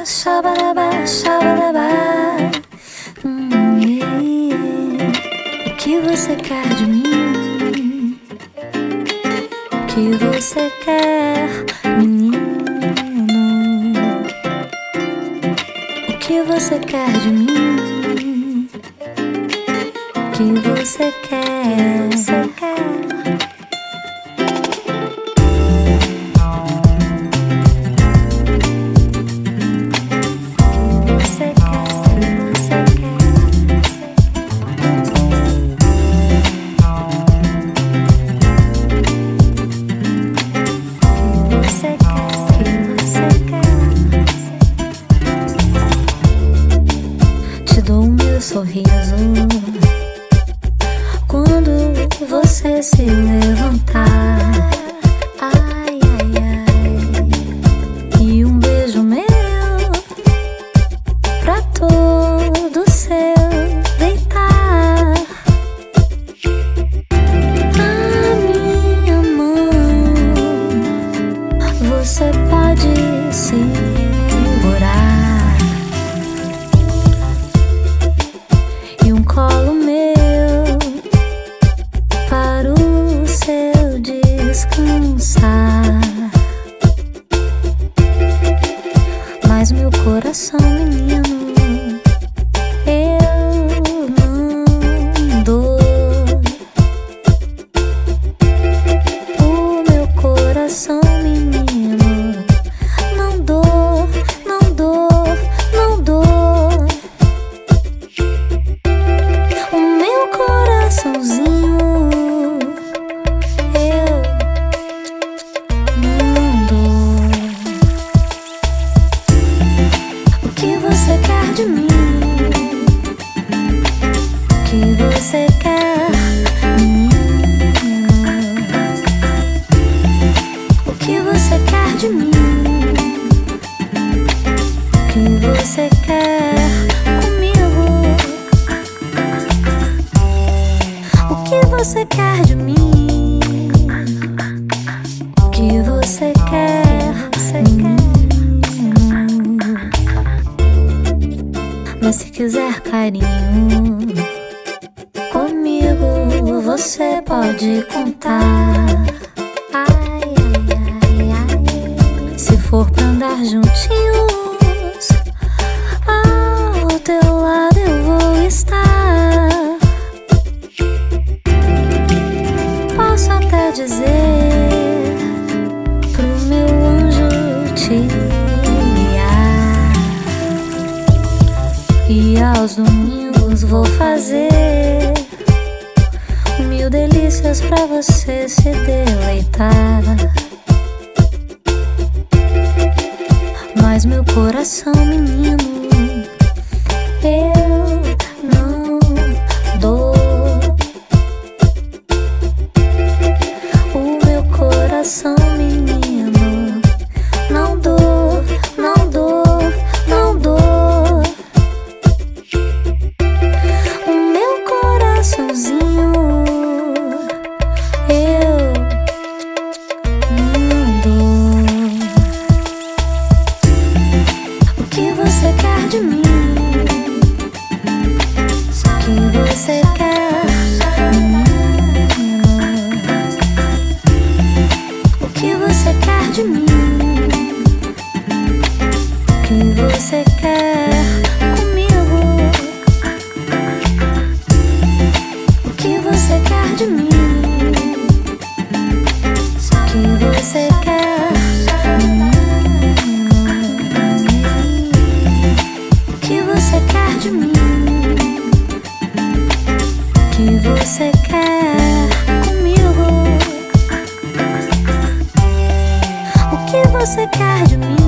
Xabarabá, xabarabá. O que você quer de mim? O que você quer, menino? O que você quer de mim? O que você quer? Você quer? Sorriso quando você se levantar, ai, ai, ai, e um beijo meu pra todo seu deitar. A minha mão você pode segurar. Colo meu para o seu descansar. Mas meu coração, menino, eu não dou. O meu coração, menino, não dou, não dou, não dou. Você quer de mim? O que você quer, menino? O que você quer de mim? O que você quer comigo? O que você quer de mim? O que você quer, você quer? Mas se quiser carinho comigo, você pode contar. Ai, ai, ai, ai. Se for pra andar juntinhos, ao teu lado eu vou estar. Posso até dizer pro meu anjo te guiar. E aos domingos vou fazer 1000 delícias pra você se deleitar. Mas meu coração, menino, eu não dou. O meu coração, menino, não dou, não dou, não dou. Você quer de mim? O que você quer, menino? O que você quer de mim? O que você quer comigo? O que você quer de mim? O que você quer, menino? O que você quer de mim? O que você quer comigo? O que você quer de mim?